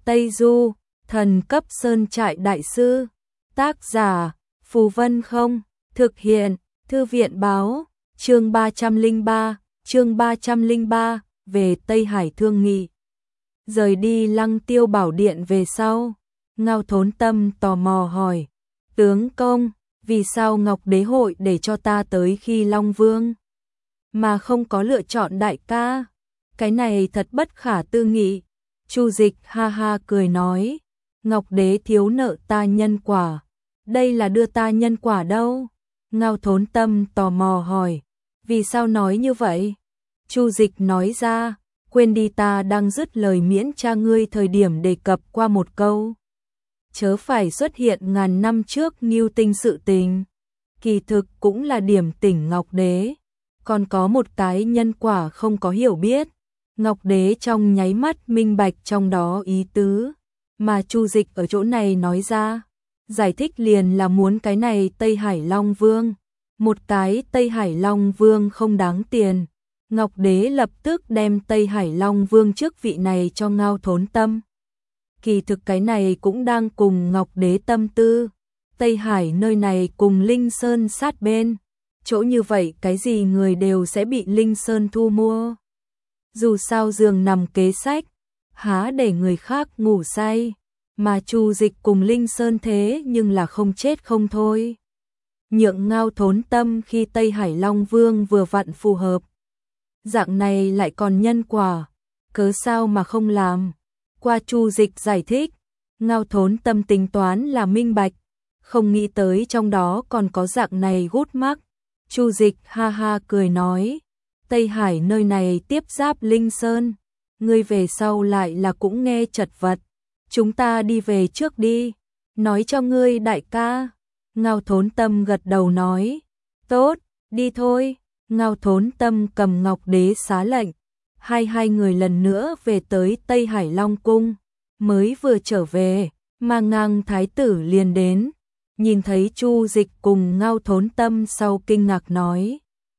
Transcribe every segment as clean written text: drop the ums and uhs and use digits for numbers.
Tây Du, thần cấp sơn trại đại sư. Tác giả, Phù Vân Không. Thực hiện, Thư viện báo. Chương 303, về Tây Hải thương nghị. Rời đi Lăng Tiêu Bảo Điện về sau, Ngao Thốn Tâm tò mò hỏi, tướng công, vì sao Ngọc Đế hội để cho ta tới khi Long Vương, mà không có lựa chọn đại ca? Cái này thật bất khả tư nghị. Chu Dịch ha ha cười nói, Ngọc Đế thiếu nợ ta nhân quả, đây là đưa ta nhân quả đâu? Ngao Thốn Tâm tò mò hỏi, vì sao nói như vậy? Chu Dịch nói ra, quên đi, ta đang dứt lời miễn cha ngươi thời điểm đề cập qua một câu. Chớ phải xuất hiện ngàn năm trước Ngưu Tinh sự tình. Kỳ thực cũng là điểm tỉnh Ngọc Đế. Còn có một cái nhân quả không có hiểu biết. Ngọc Đế trong nháy mắt minh bạch trong đó ý tứ. Mà Chu Dịch ở chỗ này nói ra. Giải thích liền là muốn cái này Tây Hải Long Vương. Một cái Tây Hải Long Vương không đáng tiền. Ngọc Đế lập tức đem Tây Hải Long Vương chức vị này cho Ngao Thốn Tâm. Kỳ thực cái này cũng đang cùng Ngọc Đế tâm tư. Tây Hải nơi này cùng Linh Sơn sát bên. Chỗ như vậy cái gì người đều sẽ bị Linh Sơn thu mua. Dù sao giường nằm kế sách, há để người khác ngủ say. Mà Chu Dịch cùng Linh Sơn thế nhưng là không chết không thôi. Nhượng Ngao Thốn Tâm khi Tây Hải Long Vương vừa vặn phù hợp. Dạng này lại còn nhân quả, cớ sao mà không làm? Qua Chu Dịch giải thích, Ngao Thốn Tâm tính toán là minh bạch, không nghĩ tới trong đó còn có dạng này gút mắc. Chu Dịch ha ha cười nói, Tây Hải nơi này tiếp giáp Linh Sơn, ngươi về sau lại là cũng nghe chật vật, chúng ta đi về trước đi, nói cho ngươi đại ca. Ngao Thốn Tâm gật đầu nói, tốt, đi thôi. Ngao Thốn Tâm cầm Ngọc Đế xá lệnh, hai người lần nữa về tới Tây Hải Long Cung, mới vừa trở về, mà Ngang Thái tử liền đến, nhìn thấy Chu Dịch cùng Ngao Thốn Tâm sau kinh ngạc nói,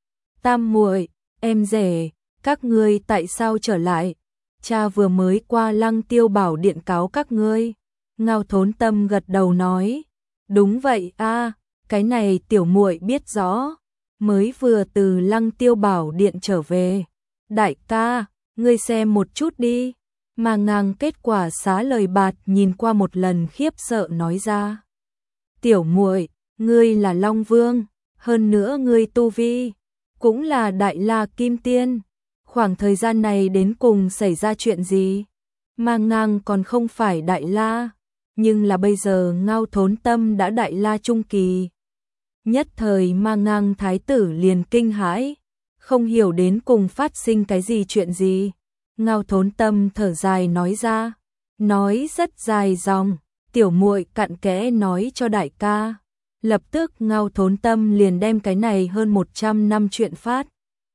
tam muội, em rể, các ngươi tại sao trở lại? Cha vừa mới qua Lăng Tiêu Bảo Điện cáo các ngươi. Ngao Thốn Tâm gật đầu nói, đúng vậy a, cái này tiểu muội biết rõ. Mới vừa từ Lăng Tiêu Bảo Điện trở về. Đại ca, ngươi xem một chút đi. Mà Ngang kết quả xá lời bạt nhìn qua một lần khiếp sợ nói ra. Tiểu muội, ngươi là Long Vương, hơn nữa ngươi tu vi, cũng là Đại La Kim Tiên. Khoảng thời gian này đến cùng xảy ra chuyện gì? Mà Ngang còn không phải Đại La, nhưng là bây giờ Ngao Thốn Tâm đã Đại La Trung Kỳ. Nhất thời Ma Ngang Thái tử liền kinh hãi, không hiểu đến cùng phát sinh cái gì chuyện gì. Ngao Thốn Tâm thở dài nói ra, nói rất dài dòng, tiểu muội cặn kẽ nói cho đại ca. Lập tức Ngao Thốn Tâm liền đem cái này hơn 100 năm chuyện phát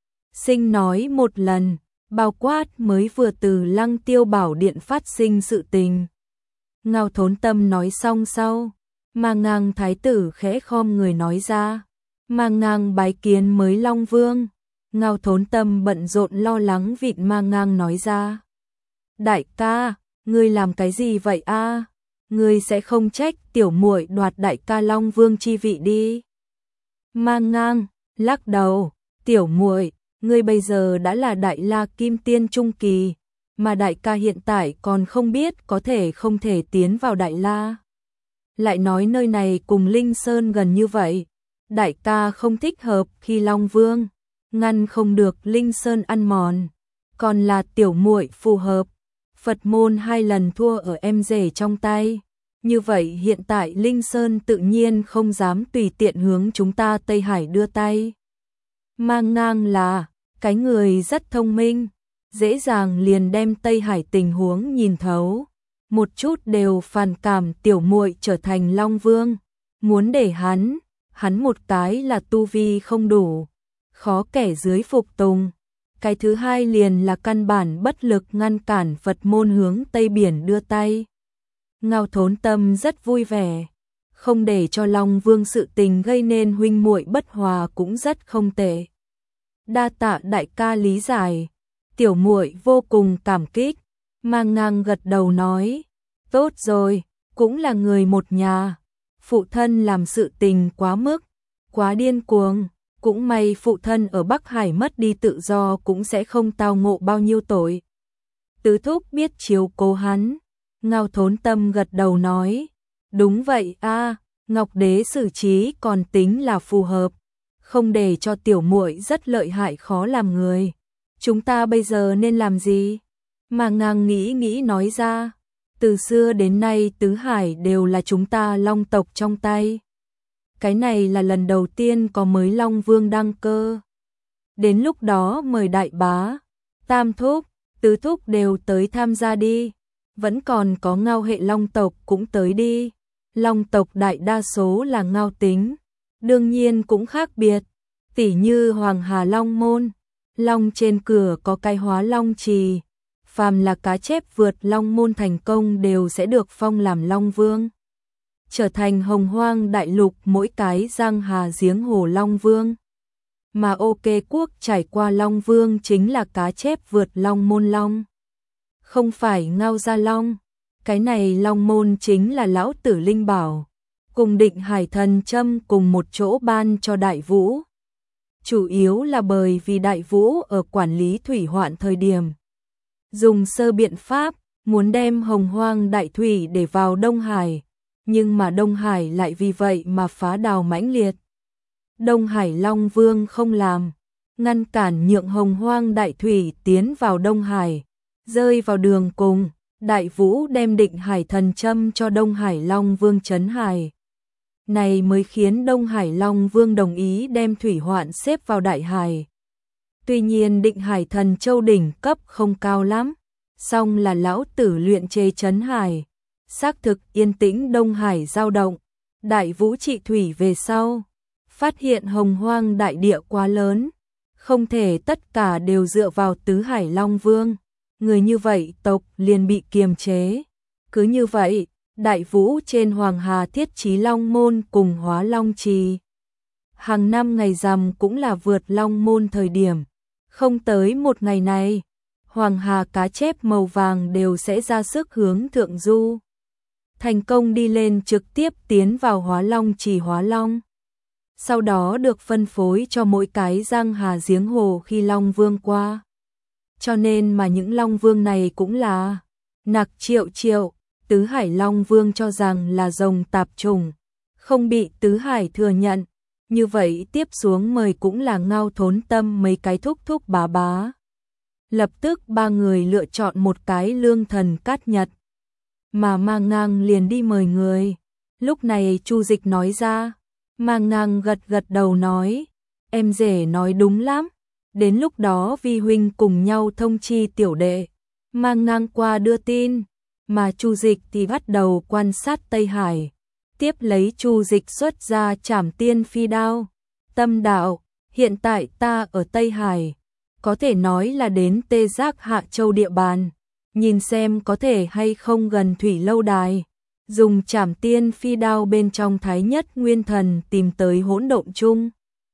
sinh nói một lần, bao quát mới vừa từ Lăng Tiêu Bảo Điện phát sinh sự tình. Ngao Thốn Tâm nói xong sau, Ma Ngang Thái tử khẽ khom người nói ra, Ma Ngang bái kiến mới Long Vương. Ngao Thốn Tâm bận rộn lo lắng vịn Ma Ngang nói ra, đại ca, ngươi làm cái gì vậy a? Ngươi sẽ không trách tiểu muội đoạt đại ca Long Vương chi vị đi? Ma Ngang lắc đầu, tiểu muội, ngươi bây giờ đã là Đại La Kim Tiên Trung Kỳ, mà đại ca hiện tại còn không biết có thể không thể tiến vào Đại La. Lại nói nơi này cùng Linh Sơn gần như vậy, đại ca không thích hợp khi Long Vương, ngăn không được Linh Sơn ăn mòn, còn là tiểu muội phù hợp. Phật môn 2 lần thua ở em rể trong tay, như vậy hiện tại Linh Sơn tự nhiên không dám tùy tiện hướng chúng ta Tây Hải đưa tay. Ma Ngang là cái người rất thông minh, dễ dàng liền đem Tây Hải tình huống nhìn thấu. Một chút đều phản cảm tiểu muội trở thành Long Vương, muốn để hắn một cái là tu vi không đủ, khó kẻ dưới phục tùng. Cái thứ hai liền là căn bản bất lực ngăn cản Phật môn hướng Tây Biển đưa tay. Ngao Thốn Tâm rất vui vẻ, không để cho Long Vương sự tình gây nên huynh muội bất hòa cũng rất không tệ. Đa tạ đại ca lý giải, tiểu muội vô cùng cảm kích. Ma Ngang gật đầu nói, Tốt rồi, cũng là người một nhà. Phụ thân làm sự tình quá mức, quá điên cuồng. Cũng may phụ thân ở Bắc Hải mất đi tự do cũng sẽ không tao ngộ bao nhiêu tội. Tứ thúc biết chiếu cố hắn. Ngao Thốn Tâm gật đầu nói. Đúng vậy a, Ngọc Đế xử trí còn tính là phù hợp. Không để cho tiểu muội rất lợi hại khó làm người. Chúng ta bây giờ nên làm gì? Mà Ngang nghĩ nghĩ nói ra. Từ xưa đến nay tứ hải đều là chúng ta Long tộc trong tay. Cái này là lần đầu tiên có mới Long Vương đăng cơ. Đến lúc đó mời đại bá, tam thúc, tứ thúc đều tới tham gia đi. Vẫn còn có Ngao hệ Long tộc cũng tới đi. Long tộc đại đa số là Ngao tính. Đương nhiên cũng khác biệt. Tỉ như Hoàng Hà Long Môn. Long trên cửa có cái hóa Long Trì. Phàm là cá chép vượt Long Môn thành công đều sẽ được phong làm Long Vương. Trở thành Hồng Hoang đại lục mỗi cái giang hà giếng hồ Long Vương. Mà OK quốc trải qua Long Vương chính là cá chép vượt Long Môn Long. Không phải Ngao Gia Long. Cái này Long Môn chính là lão tử Linh Bảo. Cùng Định Hải Thần Châm cùng một chỗ ban cho Đại Vũ. Chủ yếu là bởi vì Đại Vũ ở quản lý thủy hoạn thời điểm. Dùng sơ biện pháp, muốn đem Hồng Hoang đại thủy để vào Đông Hải. Nhưng mà Đông Hải lại vì vậy mà phá đào mãnh liệt. Đông Hải Long Vương không làm, ngăn cản nhượng Hồng Hoang đại thủy tiến vào Đông Hải, rơi vào đường cùng. Đại Vũ đem Định Hải Thần Châm cho Đông Hải Long Vương trấn hải. Này mới khiến Đông Hải Long Vương đồng ý đem thủy hoạn xếp vào Đại Hải. Tuy nhiên Định Hải Thần Châu đỉnh cấp không cao lắm, song là lão tử luyện chế trấn hải. Xác thực yên tĩnh Đông Hải dao động. Đại Vũ trị thủy về sau, phát hiện Hồng Hoang đại địa quá lớn, không thể tất cả đều dựa vào tứ Hải Long Vương. Người như vậy tộc liền bị kiềm chế. Cứ như vậy, Đại Vũ trên Hoàng Hà thiết trí Long Môn cùng hóa Long Trì. Hàng năm ngày rằm cũng là vượt Long Môn thời điểm. Không tới một ngày này, Hoàng Hà cá chép màu vàng đều sẽ ra sức hướng thượng du. Thành công đi lên trực tiếp tiến vào hóa Long Trì hóa Long. Sau đó được phân phối cho mỗi cái giang hà giếng hồ khi Long Vương qua. Cho nên mà những Long Vương này cũng là nặc triệu triệu. Tứ Hải Long Vương cho rằng là rồng tạp chủng, không bị Tứ Hải thừa nhận. Như vậy tiếp xuống mời cũng là Ngao Thốn Tâm mấy cái thúc thúc bá bá. Lập tức ba người lựa chọn một cái lương thần cát nhật. Mà Mang Ngang liền đi mời người. Lúc này Chu Dịch nói ra. Mang Ngang gật gật đầu nói. Em rể nói đúng lắm. Đến lúc đó vi huynh cùng nhau thông chi tiểu đệ. Mang Ngang qua đưa tin. Mà Chu Dịch thì bắt đầu quan sát Tây Hải. Tiếp lấy Chu Dịch xuất ra Trảm Tiên Phi Đao. Tâm đạo, hiện tại ta ở Tây Hải. Có thể nói là đến Tê Giác Hạ Châu địa bàn. Nhìn xem có thể hay không gần Thủy Lâu Đài. Dùng Trảm Tiên Phi Đao bên trong Thái Nhất Nguyên Thần tìm tới hỗn độn chung.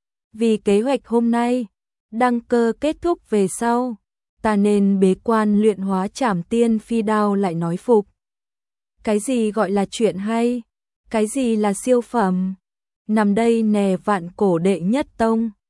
Vì kế hoạch hôm nay, đăng cơ kết thúc về sau, ta nên bế quan luyện hóa Trảm Tiên Phi Đao lại nói phục. Cái gì gọi là chuyện hay? Cái gì là siêu phẩm? Nằm đây nè vạn cổ đệ nhất tông.